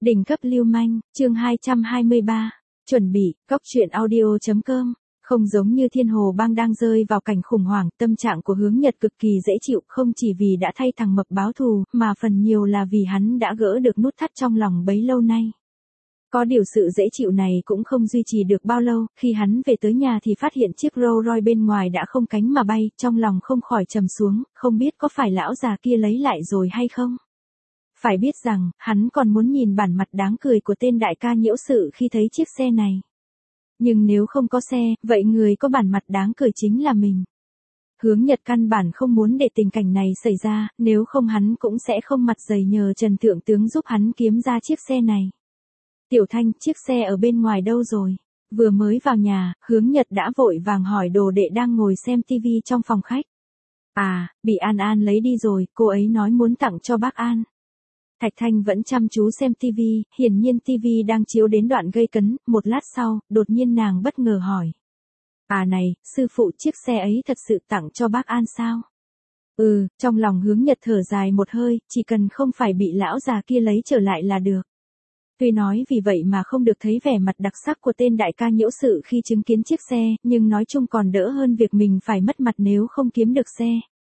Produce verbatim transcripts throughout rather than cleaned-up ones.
Đỉnh cấp lưu manh, chương hai trăm hai mươi ba. Chuẩn bị, cóc truyện audio chấm com. Không giống như Thiên Hồ Bang đang rơi vào cảnh khủng hoảng, tâm trạng của Hướng Nhật cực kỳ dễ chịu, không chỉ vì đã thay thằng Mập báo thù, mà phần nhiều là vì hắn đã gỡ được nút thắt trong lòng bấy lâu nay. Có điều sự dễ chịu này cũng không duy trì được bao lâu, khi hắn về tới nhà thì phát hiện chiếc Rolls Royce bên ngoài đã không cánh mà bay, trong lòng không khỏi trầm xuống, không biết có phải lão già kia lấy lại rồi hay không. Phải biết rằng, hắn còn muốn nhìn bản mặt đáng cười của tên đại ca nhiễu sự khi thấy chiếc xe này. Nhưng nếu không có xe, vậy người có bản mặt đáng cười chính là mình. Hướng Nhật căn bản không muốn để tình cảnh này xảy ra, nếu không hắn cũng sẽ không mặt dày nhờ Trần Thượng Tướng giúp hắn kiếm ra chiếc xe này. Tiểu Thanh, chiếc xe ở bên ngoài đâu rồi? Vừa mới vào nhà, Hướng Nhật đã vội vàng hỏi đồ đệ đang ngồi xem tivi trong phòng khách. À, bị An An lấy đi rồi, cô ấy nói muốn tặng cho bác An. Thạch Thanh vẫn chăm chú xem tivi, hiển nhiên tivi đang chiếu đến đoạn gây cấn, một lát sau, đột nhiên nàng bất ngờ hỏi. À này, sư phụ, chiếc xe ấy thật sự tặng cho bác An sao? Ừ, trong lòng Hướng Nhật thở dài một hơi, chỉ cần không phải bị lão già kia lấy trở lại là được. Tuy nói vì vậy mà không được thấy vẻ mặt đặc sắc của tên đại ca nhiễu sự khi chứng kiến chiếc xe, nhưng nói chung còn đỡ hơn việc mình phải mất mặt nếu không kiếm được xe.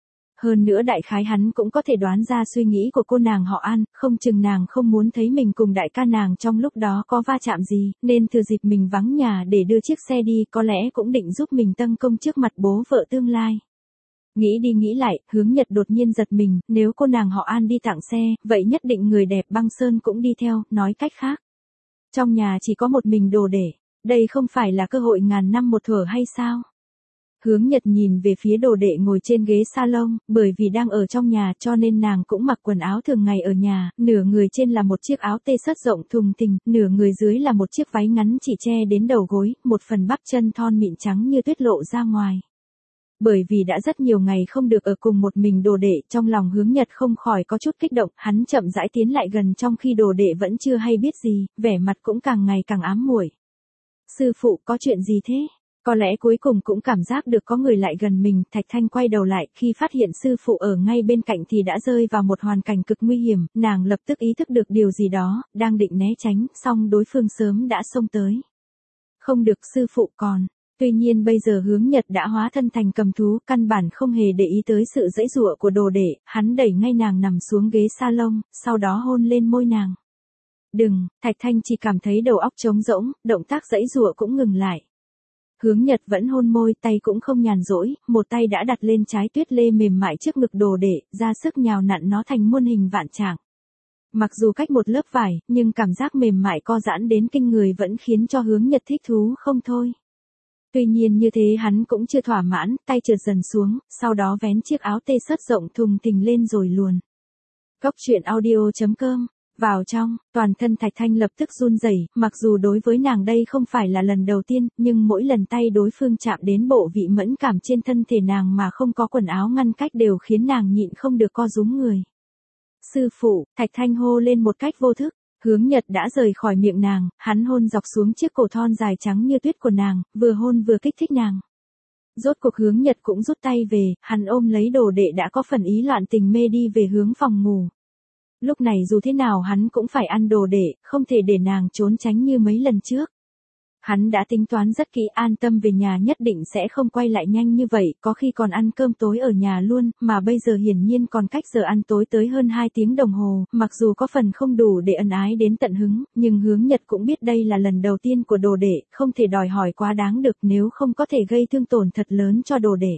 Hơn nữa đại khái hắn cũng có thể đoán ra suy nghĩ của cô nàng họ An, không chừng nàng không muốn thấy mình cùng đại ca nàng trong lúc đó có va chạm gì, nên thừa dịp mình vắng nhà để đưa chiếc xe đi, có lẽ cũng định giúp mình tâng công trước mặt bố vợ tương lai. Nghĩ đi nghĩ lại, Hướng Nhật đột nhiên giật mình, nếu cô nàng họ An đi tặng xe, vậy nhất định người đẹp Băng Sơn cũng đi theo, nói cách khác. Trong nhà chỉ có một mình đồ để, đây không phải là cơ hội ngàn năm một thở hay sao? Hướng Nhật nhìn về phía đồ đệ ngồi trên ghế salon, bởi vì đang ở trong nhà cho nên nàng cũng mặc quần áo thường ngày ở nhà, nửa người trên là một chiếc áo tê sất rộng thùng thình, nửa người dưới là một chiếc váy ngắn chỉ che đến đầu gối, một phần bắp chân thon mịn trắng như tuyết lộ ra ngoài. Bởi vì đã rất nhiều ngày không được ở cùng một mình đồ đệ, trong lòng Hướng Nhật không khỏi có chút kích động, hắn chậm rãi tiến lại gần trong khi đồ đệ vẫn chưa hay biết gì, vẻ mặt cũng càng ngày càng ám muội. Sư phụ, có chuyện gì thế? Có lẽ cuối cùng cũng cảm giác được có người lại gần mình, Thạch Thanh quay đầu lại, khi phát hiện sư phụ ở ngay bên cạnh thì đã rơi vào một hoàn cảnh cực nguy hiểm, nàng lập tức ý thức được điều gì đó, đang định né tránh, song đối phương sớm đã xông tới. Không được, sư phụ còn. Tuy nhiên bây giờ Hướng Nhật đã hóa thân thành cầm thú, căn bản không hề để ý tới sự giãy giụa của đồ đệ, hắn đẩy ngay nàng nằm xuống ghế salon, sau đó hôn lên môi nàng. Đừng, Thạch Thanh chỉ cảm thấy đầu óc trống rỗng, động tác giãy giụa cũng ngừng lại. Hướng Nhật vẫn hôn môi, tay cũng không nhàn rỗi, một tay đã đặt lên trái tuyết lê mềm mại trước ngực đồ đệ, ra sức nhào nặn nó thành muôn hình vạn trạng. Mặc dù cách một lớp vải, nhưng cảm giác mềm mại co giãn đến kinh người vẫn khiến cho Hướng Nhật thích thú không thôi. Tuy nhiên như thế hắn cũng chưa thỏa mãn, tay trượt dần xuống, sau đó vén chiếc áo tê sất rộng thùng thình lên rồi luồn. Cóc truyện audio chấm com. Vào trong, toàn thân Thạch Thanh lập tức run rẩy, mặc dù đối với nàng đây không phải là lần đầu tiên, nhưng mỗi lần tay đối phương chạm đến bộ vị mẫn cảm trên thân thể nàng mà không có quần áo ngăn cách đều khiến nàng nhịn không được co rúm người. Sư phụ, Thạch Thanh hô lên một cách vô thức. Hướng Nhật đã rời khỏi miệng nàng, hắn hôn dọc xuống chiếc cổ thon dài trắng như tuyết của nàng, vừa hôn vừa kích thích nàng. Rốt cuộc Hướng Nhật cũng rút tay về, hắn ôm lấy đồ đệ đã có phần ý loạn tình mê đi về hướng phòng ngủ. Lúc này dù thế nào hắn cũng phải ăn đồ đệ, không thể để nàng trốn tránh như mấy lần trước. Hắn đã tính toán rất kỹ, an tâm về nhà nhất định sẽ không quay lại nhanh như vậy, có khi còn ăn cơm tối ở nhà luôn, mà bây giờ hiển nhiên còn cách giờ ăn tối tới hơn hai tiếng đồng hồ, mặc dù có phần không đủ để ân ái đến tận hứng, nhưng Hướng Nhật cũng biết đây là lần đầu tiên của đồ đệ, không thể đòi hỏi quá đáng được nếu không có thể gây thương tổn thật lớn cho đồ đệ.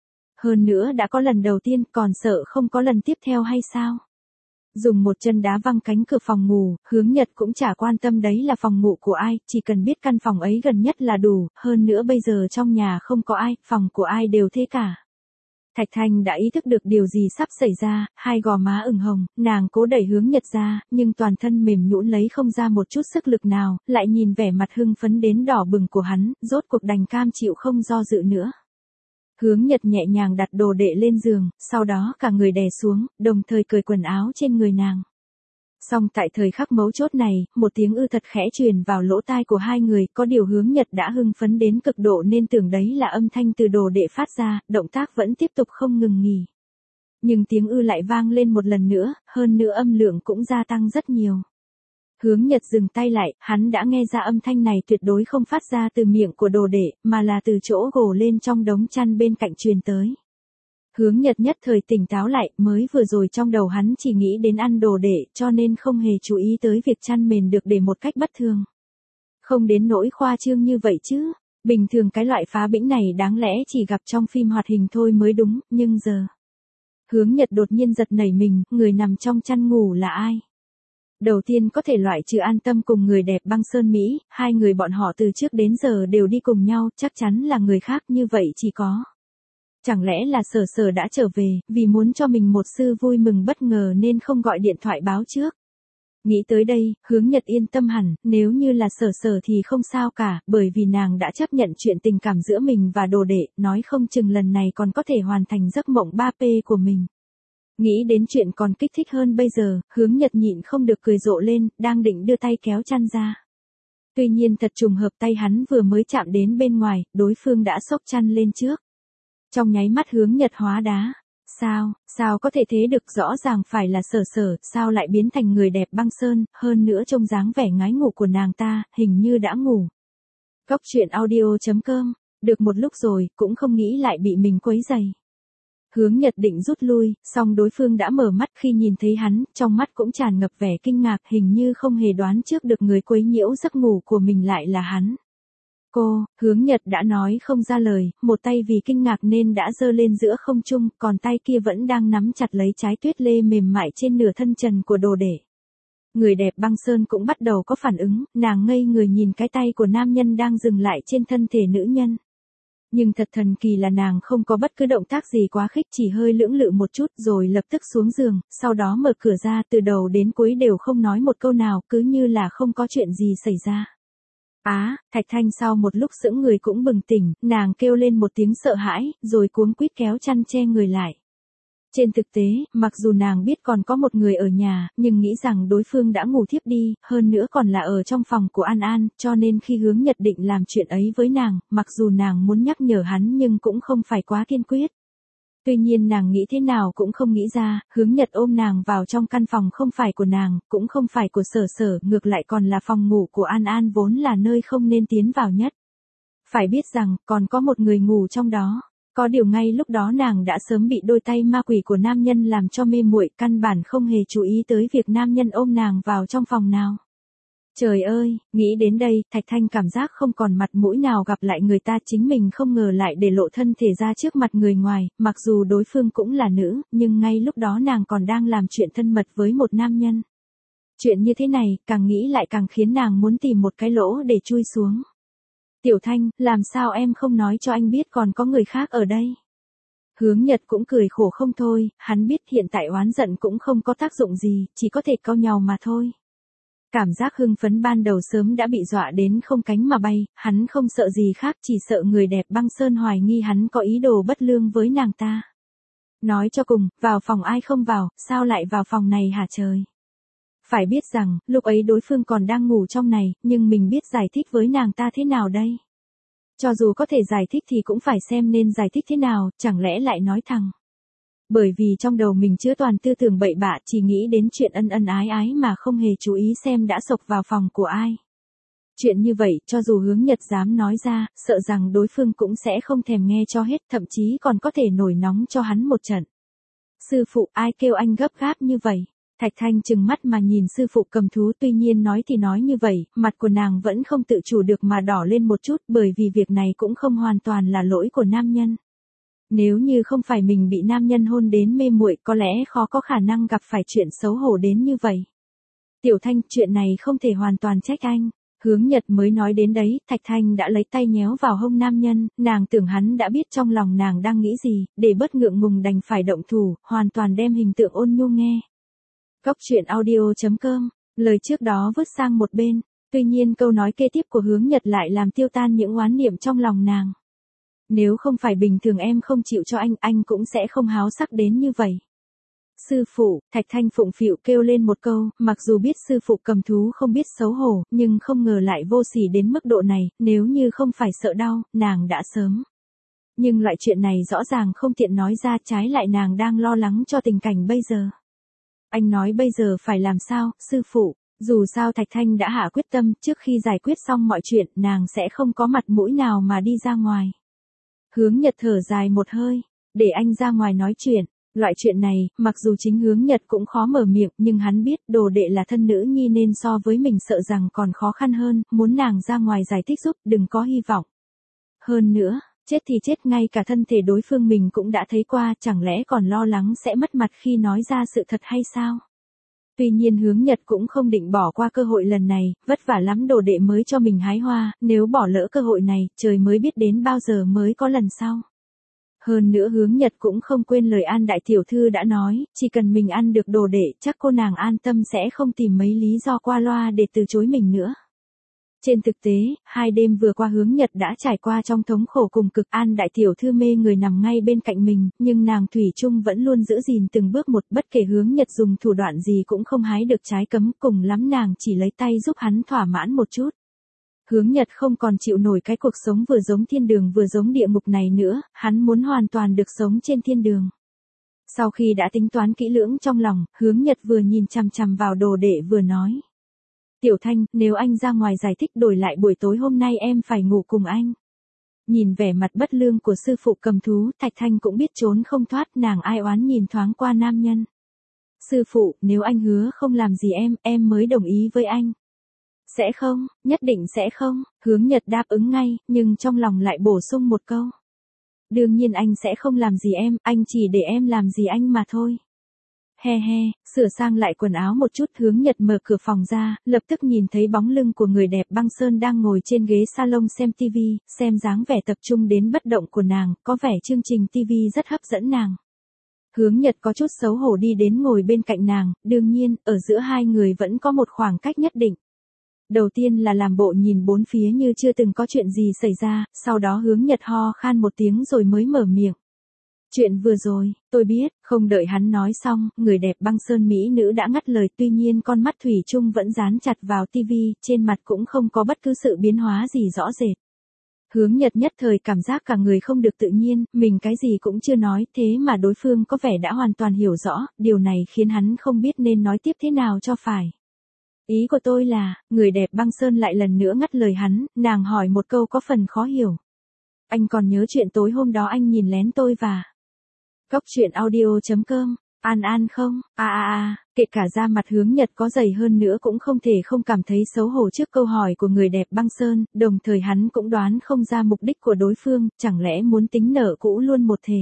Hơn nữa đã có lần đầu tiên, còn sợ không có lần tiếp theo hay sao? Dùng một chân đá văng cánh cửa phòng ngủ, Hướng Nhật cũng chả quan tâm đấy là phòng ngủ của ai, chỉ cần biết căn phòng ấy gần nhất là đủ, hơn nữa bây giờ trong nhà không có ai, phòng của ai đều thế cả. Thạch Thanh đã ý thức được điều gì sắp xảy ra, hai gò má ửng hồng, nàng cố đẩy Hướng Nhật ra, nhưng toàn thân mềm nhũn lấy không ra một chút sức lực nào, lại nhìn vẻ mặt hưng phấn đến đỏ bừng của hắn, rốt cuộc đành cam chịu không do dự nữa. Hướng Nhật nhẹ nhàng đặt đồ đệ lên giường, sau đó cả người đè xuống, đồng thời cởi quần áo trên người nàng. Song tại thời khắc mấu chốt này, một tiếng ư thật khẽ truyền vào lỗ tai của hai người, có điều Hướng Nhật đã hưng phấn đến cực độ nên tưởng đấy là âm thanh từ đồ đệ phát ra, động tác vẫn tiếp tục không ngừng nghỉ. Nhưng tiếng ư lại vang lên một lần nữa, hơn nữa âm lượng cũng gia tăng rất nhiều. Hướng Nhật dừng tay lại, hắn đã nghe ra âm thanh này tuyệt đối không phát ra từ miệng của đồ đệ, mà là từ chỗ gồ lên trong đống chăn bên cạnh truyền tới. Hướng Nhật nhất thời tỉnh táo lại, mới vừa rồi trong đầu hắn chỉ nghĩ đến ăn đồ đệ, cho nên không hề chú ý tới việc chăn mền được để một cách bất thường. Không đến nỗi khoa trương như vậy chứ, bình thường cái loại phá bĩnh này đáng lẽ chỉ gặp trong phim hoạt hình thôi mới đúng, nhưng giờ. Hướng Nhật đột nhiên giật nảy mình, người nằm trong chăn ngủ là ai? Đầu tiên có thể loại trừ An Tâm cùng người đẹp Băng Sơn Mỹ, hai người bọn họ từ trước đến giờ đều đi cùng nhau, chắc chắn là người khác như vậy chỉ có. Chẳng lẽ là Sở Sở đã trở về, vì muốn cho mình một sự vui mừng bất ngờ nên không gọi điện thoại báo trước. Nghĩ tới đây, Hướng Nhật yên tâm hẳn, nếu như là Sở Sở thì không sao cả, bởi vì nàng đã chấp nhận chuyện tình cảm giữa mình và đồ đệ, nói không chừng lần này còn có thể hoàn thành giấc mộng ba P của mình. Nghĩ đến chuyện còn kích thích hơn bây giờ, Hướng Nhật nhịn không được cười rộ lên, đang định đưa tay kéo chăn ra. Tuy nhiên thật trùng hợp tay hắn vừa mới chạm đến bên ngoài, đối phương đã xốc chăn lên trước. Trong nháy mắt Hướng Nhật hóa đá. Sao, sao có thể thế được, rõ ràng phải là Sở Sở, sao lại biến thành người đẹp Băng Sơn, hơn nữa trông dáng vẻ ngái ngủ của nàng ta, hình như đã ngủ. Góc truyện audio chấm com, được một lúc rồi, cũng không nghĩ lại bị mình quấy rầy. Hướng Nhật định rút lui, song đối phương đã mở mắt khi nhìn thấy hắn, trong mắt cũng tràn ngập vẻ kinh ngạc, hình như không hề đoán trước được người quấy nhiễu giấc ngủ của mình lại là hắn. Cô, Hướng Nhật đã nói không ra lời, một tay vì kinh ngạc nên đã giơ lên giữa không trung, còn tay kia vẫn đang nắm chặt lấy trái tuyết lê mềm mại trên nửa thân trần của đồ đệ. Người đẹp Băng Sơn cũng bắt đầu có phản ứng, nàng ngây người nhìn cái tay của nam nhân đang dừng lại trên thân thể nữ nhân. Nhưng thật thần kỳ là nàng không có bất cứ động tác gì quá khích, chỉ hơi lưỡng lự một chút rồi lập tức xuống giường, sau đó mở cửa ra, từ đầu đến cuối đều không nói một câu nào, cứ như là không có chuyện gì xảy ra. Á, Thạch Thanh sau một lúc sững người cũng bừng tỉnh, nàng kêu lên một tiếng sợ hãi, rồi cuống quýt kéo chăn che người lại. Trên thực tế, mặc dù nàng biết còn có một người ở nhà, nhưng nghĩ rằng đối phương đã ngủ thiếp đi, hơn nữa còn là ở trong phòng của An An, cho nên khi Hướng Nhật định làm chuyện ấy với nàng, mặc dù nàng muốn nhắc nhở hắn nhưng cũng không phải quá kiên quyết. Tuy nhiên nàng nghĩ thế nào cũng không nghĩ ra, Hướng Nhật ôm nàng vào trong căn phòng không phải của nàng, cũng không phải của Sở Sở, ngược lại còn là phòng ngủ của An An vốn là nơi không nên tiến vào nhất. Phải biết rằng, còn có một người ngủ trong đó. Có điều ngay lúc đó nàng đã sớm bị đôi tay ma quỷ của nam nhân làm cho mê muội, căn bản không hề chú ý tới việc nam nhân ôm nàng vào trong phòng nào. Trời ơi, nghĩ đến đây, Thạch Thanh cảm giác không còn mặt mũi nào gặp lại người ta, chính mình không ngờ lại để lộ thân thể ra trước mặt người ngoài, mặc dù đối phương cũng là nữ, nhưng ngay lúc đó nàng còn đang làm chuyện thân mật với một nam nhân. Chuyện như thế này, càng nghĩ lại càng khiến nàng muốn tìm một cái lỗ để chui xuống. Tiểu Thanh, làm sao em không nói cho anh biết còn có người khác ở đây? Hướng Nhật cũng cười khổ không thôi, hắn biết hiện tại oán giận cũng không có tác dụng gì, chỉ có thể cau nhàu mà thôi. Cảm giác hưng phấn ban đầu sớm đã bị dọa đến không cánh mà bay, hắn không sợ gì khác, chỉ sợ người đẹp Băng Sơn hoài nghi hắn có ý đồ bất lương với nàng ta. Nói cho cùng, vào phòng ai không vào, sao lại vào phòng này hả trời? Phải biết rằng, lúc ấy đối phương còn đang ngủ trong này, nhưng mình biết giải thích với nàng ta thế nào đây? Cho dù có thể giải thích thì cũng phải xem nên giải thích thế nào, chẳng lẽ lại nói thẳng. Bởi vì trong đầu mình chứa toàn tư tưởng bậy bạ, chỉ nghĩ đến chuyện ân ân ái ái mà không hề chú ý xem đã xộc vào phòng của ai. Chuyện như vậy, cho dù Hướng Nhật dám nói ra, sợ rằng đối phương cũng sẽ không thèm nghe cho hết, thậm chí còn có thể nổi nóng cho hắn một trận. Sư phụ, ai kêu anh gấp gáp như vậy? Thạch Thanh trừng mắt mà nhìn sư phụ cầm thú, tuy nhiên nói thì nói như vậy, mặt của nàng vẫn không tự chủ được mà đỏ lên một chút, bởi vì việc này cũng không hoàn toàn là lỗi của nam nhân. Nếu như không phải mình bị nam nhân hôn đến mê muội, có lẽ khó có khả năng gặp phải chuyện xấu hổ đến như vậy. Tiểu Thanh, chuyện này không thể hoàn toàn trách anh. Hướng Nhật mới nói đến đấy, Thạch Thanh đã lấy tay nhéo vào hông nam nhân, nàng tưởng hắn đã biết trong lòng nàng đang nghĩ gì, để bớt ngượng ngùng đành phải động thủ, hoàn toàn đem hình tượng ôn nhu nghe. Góc truyện audio chấm com, lời trước đó vứt sang một bên, tuy nhiên câu nói kế tiếp của Hướng Nhật lại làm tiêu tan những oán niệm trong lòng nàng. Nếu không phải bình thường em không chịu cho anh, anh cũng sẽ không háo sắc đến như vậy. Sư phụ, Thạch Thanh phụng phịu kêu lên một câu, mặc dù biết sư phụ cầm thú không biết xấu hổ, nhưng không ngờ lại vô sỉ đến mức độ này, nếu như không phải sợ đau, nàng đã sớm. Nhưng loại chuyện này rõ ràng không tiện nói ra, trái lại nàng đang lo lắng cho tình cảnh bây giờ. Anh nói bây giờ phải làm sao, sư phụ? Dù sao Thạch Thanh đã hạ quyết tâm, trước khi giải quyết xong mọi chuyện, nàng sẽ không có mặt mũi nào mà đi ra ngoài. Hướng Nhật thở dài một hơi, để anh ra ngoài nói chuyện. Loại chuyện này, mặc dù chính Hướng Nhật cũng khó mở miệng, nhưng hắn biết đồ đệ là thân nữ nhi nên so với mình sợ rằng còn khó khăn hơn, muốn nàng ra ngoài giải thích giúp, đừng có hy vọng. Hơn nữa, chết thì chết, ngay cả thân thể đối phương mình cũng đã thấy qua, chẳng lẽ còn lo lắng sẽ mất mặt khi nói ra sự thật hay sao? Tuy nhiên Hướng Nhật cũng không định bỏ qua cơ hội lần này, vất vả lắm đồ đệ mới cho mình hái hoa, nếu bỏ lỡ cơ hội này, trời mới biết đến bao giờ mới có lần sau. Hơn nữa Hướng Nhật cũng không quên lời An đại tiểu thư đã nói, chỉ cần mình ăn được đồ đệ, chắc cô nàng an tâm sẽ không tìm mấy lý do qua loa để từ chối mình nữa. Trên thực tế, hai đêm vừa qua Hướng Nhật đã trải qua trong thống khổ cùng cực. An đại tiểu thư mê người nằm ngay bên cạnh mình, nhưng nàng thủy chung vẫn luôn giữ gìn từng bước một, bất kể Hướng Nhật dùng thủ đoạn gì cũng không hái được trái cấm, cùng lắm nàng chỉ lấy tay giúp hắn thỏa mãn một chút. Hướng Nhật không còn chịu nổi cái cuộc sống vừa giống thiên đường vừa giống địa ngục này nữa, hắn muốn hoàn toàn được sống trên thiên đường. Sau khi đã tính toán kỹ lưỡng trong lòng, Hướng Nhật vừa nhìn chằm chằm vào đồ đệ vừa nói. Tiểu Thanh, nếu anh ra ngoài giải thích đổi lại buổi tối hôm nay em phải ngủ cùng anh. Nhìn vẻ mặt bất lương của sư phụ cầm thú, Thạch Thanh cũng biết trốn không thoát, nàng ai oán nhìn thoáng qua nam nhân. Sư phụ, nếu anh hứa không làm gì em, em mới đồng ý với anh. Sẽ không, nhất định sẽ không, Hướng Nhật đáp ứng ngay, nhưng trong lòng lại bổ sung một câu. Đương nhiên anh sẽ không làm gì em, anh chỉ để em làm gì anh mà thôi. He he, sửa sang lại quần áo một chút, Hướng Nhật mở cửa phòng ra, lập tức nhìn thấy bóng lưng của người đẹp băng sơn đang ngồi trên ghế salon xem tivi, xem dáng vẻ tập trung đến bất động của nàng, có vẻ chương trình tivi rất hấp dẫn nàng. Hướng Nhật có chút xấu hổ đi đến ngồi bên cạnh nàng, đương nhiên, ở giữa hai người vẫn có một khoảng cách nhất định. Đầu tiên là làm bộ nhìn bốn phía như chưa từng có chuyện gì xảy ra, sau đó Hướng Nhật ho khan một tiếng rồi mới mở miệng. Chuyện vừa rồi, tôi biết, không đợi hắn nói xong, người đẹp băng sơn mỹ nữ đã ngắt lời, tuy nhiên con mắt thủy chung vẫn dán chặt vào tivi, trên mặt cũng không có bất cứ sự biến hóa gì rõ rệt. Hướng Nhật nhất thời cảm giác cả người không được tự nhiên, mình cái gì cũng chưa nói, thế mà đối phương có vẻ đã hoàn toàn hiểu rõ, điều này khiến hắn không biết nên nói tiếp thế nào cho phải. Ý của tôi là, người đẹp băng sơn lại lần nữa ngắt lời hắn, nàng hỏi một câu có phần khó hiểu. Anh còn nhớ chuyện tối hôm đó anh nhìn lén tôi và... Cóc truyện audio chấm com, An An không, a a a, kể cả da mặt Hướng Nhật có dày hơn nữa cũng không thể không cảm thấy xấu hổ trước câu hỏi của người đẹp băng sơn, đồng thời hắn cũng đoán không ra mục đích của đối phương, chẳng lẽ muốn tính nợ cũ luôn một thể.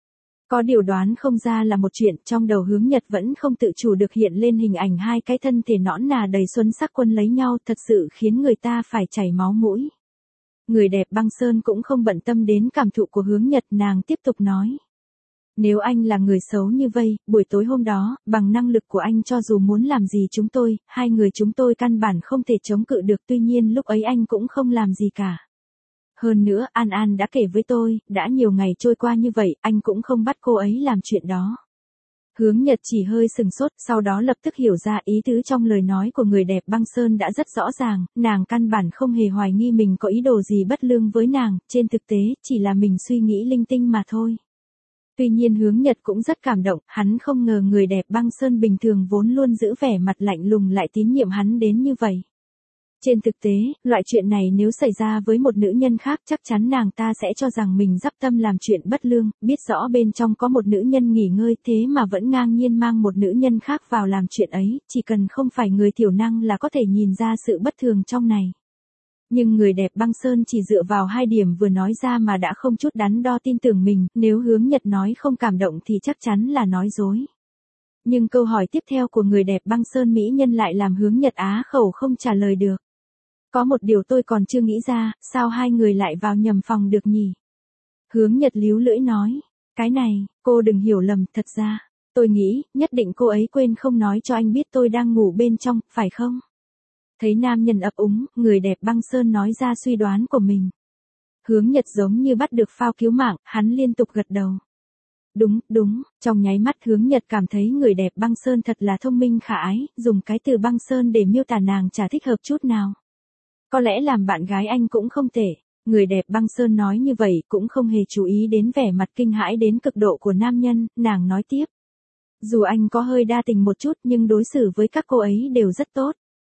Có điều đoán không ra là một chuyện, trong đầu Hướng Nhật vẫn không tự chủ được hiện lên hình ảnh hai cái thân thể nõn nà đầy xuân sắc quân lấy nhau, thật sự khiến người ta phải chảy máu mũi. Người đẹp băng sơn cũng không bận tâm đến cảm thụ của Hướng Nhật, nàng tiếp tục nói. Nếu anh là người xấu như vây, buổi tối hôm đó, bằng năng lực của anh cho dù muốn làm gì chúng tôi, hai người chúng tôi căn bản không thể chống cự được, tuy nhiên lúc ấy anh cũng không làm gì cả. Hơn nữa, An An đã kể với tôi, đã nhiều ngày trôi qua như vậy, anh cũng không bắt cô ấy làm chuyện đó. Hướng Nhật chỉ hơi sừng sốt, sau đó lập tức hiểu ra ý tứ trong lời nói của người đẹp băng sơn đã rất rõ ràng, nàng căn bản không hề hoài nghi mình có ý đồ gì bất lương với nàng, trên thực tế, chỉ là mình suy nghĩ linh tinh mà thôi. Tuy nhiên Hướng Nhật cũng rất cảm động, hắn không ngờ người đẹp băng sơn bình thường vốn luôn giữ vẻ mặt lạnh lùng lại tín nhiệm hắn đến như vậy. Trên thực tế, loại chuyện này nếu xảy ra với một nữ nhân khác chắc chắn nàng ta sẽ cho rằng mình dắp tâm làm chuyện bất lương, biết rõ bên trong có một nữ nhân nghỉ ngơi thế mà vẫn ngang nhiên mang một nữ nhân khác vào làm chuyện ấy, chỉ cần không phải người thiểu năng là có thể nhìn ra sự bất thường trong này. Nhưng người đẹp băng sơn chỉ dựa vào hai điểm vừa nói ra mà đã không chút đắn đo tin tưởng mình, nếu Hướng Nhật nói không cảm động thì chắc chắn là nói dối. Nhưng câu hỏi tiếp theo của người đẹp băng sơn mỹ nhân lại làm Hướng Nhật á khẩu không trả lời được. Có một điều tôi còn chưa nghĩ ra, sao hai người lại vào nhầm phòng được nhỉ? Hướng Nhật líu lưỡi nói, cái này, cô đừng hiểu lầm, thật ra, tôi nghĩ, nhất định cô ấy quên không nói cho anh biết tôi đang ngủ bên trong, phải không? Thấy nam nhân ấp úng, người đẹp băng sơn nói ra suy đoán của mình. Hướng Nhật giống như bắt được phao cứu mạng, hắn liên tục gật đầu. Đúng, đúng, trong nháy mắt Hướng Nhật cảm thấy người đẹp băng sơn thật là thông minh khả ái, dùng cái từ băng sơn để miêu tả nàng chả thích hợp chút nào. Có lẽ làm bạn gái anh cũng không tệ. Người đẹp băng sơn nói như vậy cũng không hề chú ý đến vẻ mặt kinh hãi đến cực độ của nam nhân, nàng nói tiếp. Dù anh có hơi đa tình một chút nhưng đối xử với các cô ấy đều rất tốt.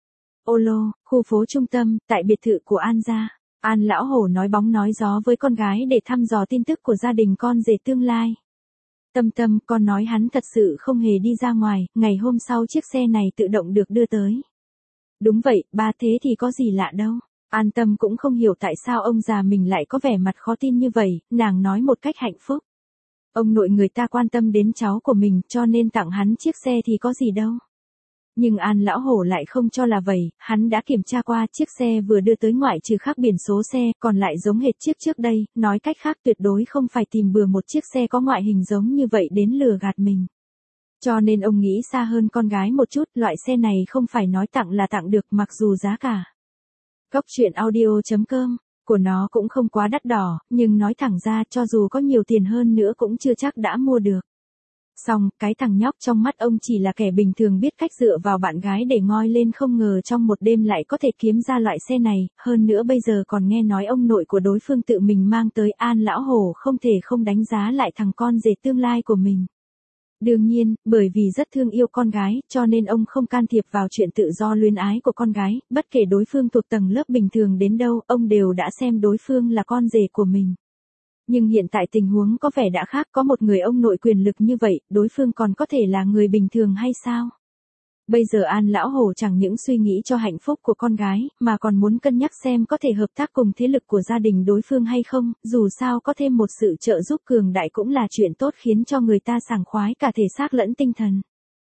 Ô Lô, khu phố trung tâm, tại biệt thự của An gia. An lão hổ nói bóng nói gió với con gái để thăm dò tin tức của gia đình con rể tương lai. Tâm Tâm, con nói hắn thật sự không hề đi ra ngoài, ngày hôm sau chiếc xe này tự động được đưa tới. Đúng vậy, ba, thế thì có gì lạ đâu. An Tâm cũng không hiểu tại sao ông già mình lại có vẻ mặt khó tin như vậy, nàng nói một cách hạnh phúc. Ông nội người ta quan tâm đến cháu của mình cho nên tặng hắn chiếc xe thì có gì đâu. Nhưng An lão hổ lại không cho là vậy, hắn đã kiểm tra qua chiếc xe vừa đưa tới ngoại trừ khác biển số xe, còn lại giống hệt chiếc trước đây, nói cách khác tuyệt đối không phải tìm bừa một chiếc xe có ngoại hình giống như vậy đến lừa gạt mình. Cho nên ông nghĩ xa hơn con gái một chút, loại xe này không phải nói tặng là tặng được mặc dù giá cả. Góc truyện audio chấm com của nó cũng không quá đắt đỏ, nhưng nói thẳng ra cho dù có nhiều tiền hơn nữa cũng chưa chắc đã mua được. Xong, cái thằng nhóc trong mắt ông chỉ là kẻ bình thường biết cách dựa vào bạn gái để ngoi lên, không ngờ trong một đêm lại có thể kiếm ra loại xe này, hơn nữa bây giờ còn nghe nói ông nội của đối phương tự mình mang tới. An lão hổ không thể không đánh giá lại thằng con rể tương lai của mình. Đương nhiên, bởi vì rất thương yêu con gái, cho nên ông không can thiệp vào chuyện tự do luyến ái của con gái, bất kể đối phương thuộc tầng lớp bình thường đến đâu, ông đều đã xem đối phương là con rể của mình. Nhưng hiện tại tình huống có vẻ đã khác, có một người ông nội quyền lực như vậy, đối phương còn có thể là người bình thường hay sao? Bây giờ An lão hổ chẳng những suy nghĩ cho hạnh phúc của con gái, mà còn muốn cân nhắc xem có thể hợp tác cùng thế lực của gia đình đối phương hay không, dù sao có thêm một sự trợ giúp cường đại cũng là chuyện tốt khiến cho người ta sảng khoái cả thể xác lẫn tinh thần.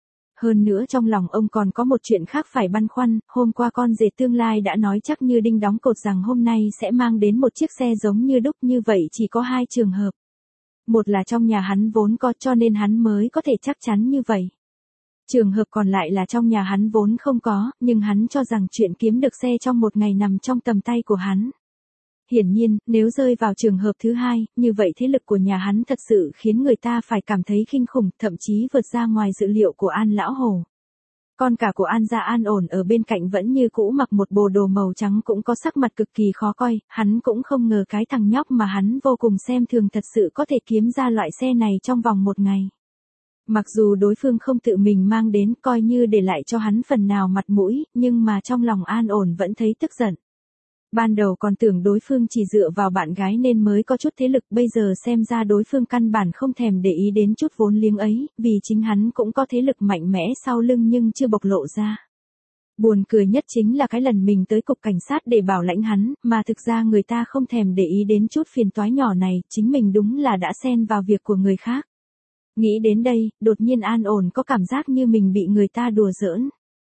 Hơn nữa trong lòng ông còn có một chuyện khác phải băn khoăn, hôm qua con rể tương lai đã nói chắc như đinh đóng cột rằng hôm nay sẽ mang đến một chiếc xe giống như đúc, như vậy chỉ có hai trường hợp. Một là trong nhà hắn vốn có cho nên hắn mới có thể chắc chắn như vậy. Trường hợp còn lại là trong nhà hắn vốn không có, nhưng hắn cho rằng chuyện kiếm được xe trong một ngày nằm trong tầm tay của hắn. Hiển nhiên, nếu rơi vào trường hợp thứ hai, như vậy thế lực của nhà hắn thật sự khiến người ta phải cảm thấy kinh khủng, thậm chí vượt ra ngoài dự liệu của An lão hổ. Con cả của An gia An ổn ở bên cạnh vẫn như cũ mặc một bộ đồ màu trắng, cũng có sắc mặt cực kỳ khó coi, hắn cũng không ngờ cái thằng nhóc mà hắn vô cùng xem thường thật sự có thể kiếm ra loại xe này trong vòng một ngày. Mặc dù đối phương không tự mình mang đến, coi như để lại cho hắn phần nào mặt mũi, nhưng mà trong lòng An ổn vẫn thấy tức giận. Ban đầu còn tưởng đối phương chỉ dựa vào bạn gái nên mới có chút thế lực, bây giờ xem ra đối phương căn bản không thèm để ý đến chút vốn liếng ấy, vì chính hắn cũng có thế lực mạnh mẽ sau lưng nhưng chưa bộc lộ ra. Buồn cười nhất chính là cái lần mình tới cục cảnh sát để bảo lãnh hắn, mà thực ra người ta không thèm để ý đến chút phiền toái nhỏ này, chính mình đúng là đã xen vào việc của người khác. Nghĩ đến đây, đột nhiên An ổn có cảm giác như mình bị người ta đùa giỡn.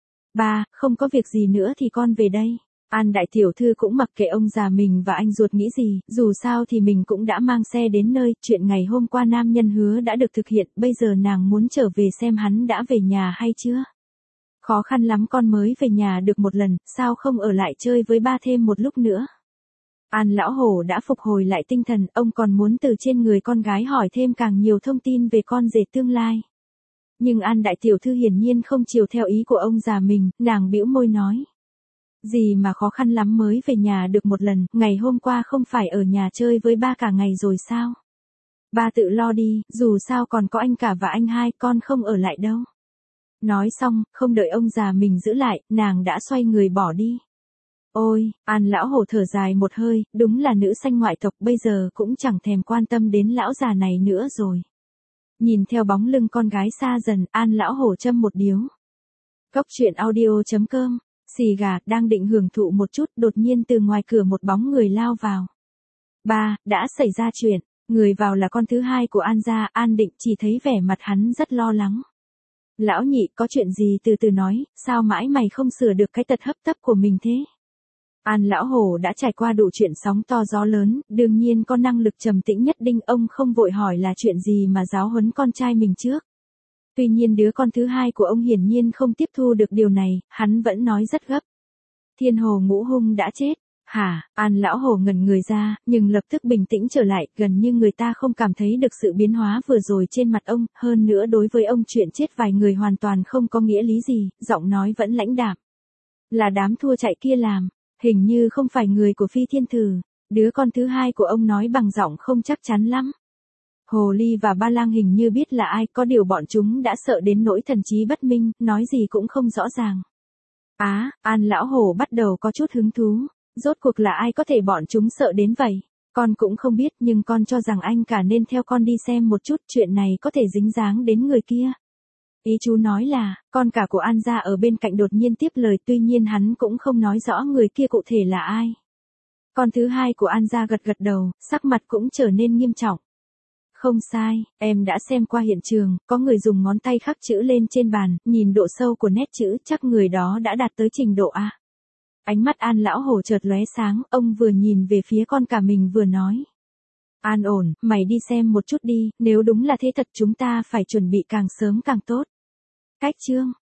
Ba, không có việc gì nữa thì con về đây. An đại tiểu thư cũng mặc kệ ông già mình và anh ruột nghĩ gì, dù sao thì mình cũng đã mang xe đến nơi, chuyện ngày hôm qua nam nhân hứa đã được thực hiện, bây giờ nàng muốn trở về xem hắn đã về nhà hay chưa. Khó khăn lắm con mới về nhà được một lần, sao không ở lại chơi với ba thêm một lúc nữa. An lão hổ đã phục hồi lại tinh thần, ông còn muốn từ trên người con gái hỏi thêm càng nhiều thông tin về con rể tương lai. Nhưng An đại tiểu thư hiển nhiên không chiều theo ý của ông già mình, nàng bĩu môi nói. Gì mà khó khăn lắm mới về nhà được một lần, ngày hôm qua không phải ở nhà chơi với ba cả ngày rồi sao? Ba tự lo đi, dù sao còn có anh cả và anh hai, con không ở lại đâu. Nói xong, không đợi ông già mình giữ lại, nàng đã xoay người bỏ đi. Ôi, An lão hổ thở dài một hơi, đúng là nữ sanh ngoại tộc, bây giờ cũng chẳng thèm quan tâm đến lão già này nữa rồi. Nhìn theo bóng lưng con gái xa dần, An lão hổ châm một điếu. Góc truyện audio chấm com, xì gà, đang định hưởng thụ một chút, đột nhiên từ ngoài cửa một bóng người lao vào. Ba, đã xảy ra chuyện, người vào là con thứ hai của An gia, An Định, chỉ thấy vẻ mặt hắn rất lo lắng. Lão nhị, có chuyện gì từ từ nói, sao mãi mày không sửa được cái tật hấp tấp của mình thế? An lão hổ đã trải qua đủ chuyện sóng to gió lớn, đương nhiên có năng lực trầm tĩnh nhất định, ông không vội hỏi là chuyện gì mà giáo huấn con trai mình trước. Tuy nhiên đứa con thứ hai của ông hiển nhiên không tiếp thu được điều này, hắn vẫn nói rất gấp. Thiên hồ ngũ hung đã chết. Hả? An lão hổ ngẩn người ra, nhưng lập tức bình tĩnh trở lại, gần như người ta không cảm thấy được sự biến hóa vừa rồi trên mặt ông, hơn nữa đối với ông chuyện chết vài người hoàn toàn không có nghĩa lý gì, giọng nói vẫn lãnh đạm. Là đám thua chạy kia làm, hình như không phải người của Phi Thiên Thử, đứa con thứ hai của ông nói bằng giọng không chắc chắn lắm. Hồ Ly và Ba Lang hình như biết là ai, có điều bọn chúng đã sợ đến nỗi thần trí bất minh, nói gì cũng không rõ ràng. Á, An lão hổ bắt đầu có chút hứng thú. Rốt cuộc là ai có thể bọn chúng sợ đến vậy? Con cũng không biết, nhưng con cho rằng anh cả nên theo con đi xem một chút, chuyện này có thể dính dáng đến người kia. Ý chú nói là, con cả của An gia ở bên cạnh đột nhiên tiếp lời, tuy nhiên hắn cũng không nói rõ người kia cụ thể là ai. Con thứ hai của An gia gật gật đầu, sắc mặt cũng trở nên nghiêm trọng. Không sai, em đã xem qua hiện trường, có người dùng ngón tay khắc chữ lên trên bàn, nhìn độ sâu của nét chữ, chắc người đó đã đạt tới trình độ A. Ánh mắt An lão hổ chợt lóe sáng, ông vừa nhìn về phía con cả mình vừa nói. An ổn, mày đi xem một chút đi, nếu đúng là thế thật chúng ta phải chuẩn bị càng sớm càng tốt. Cách chương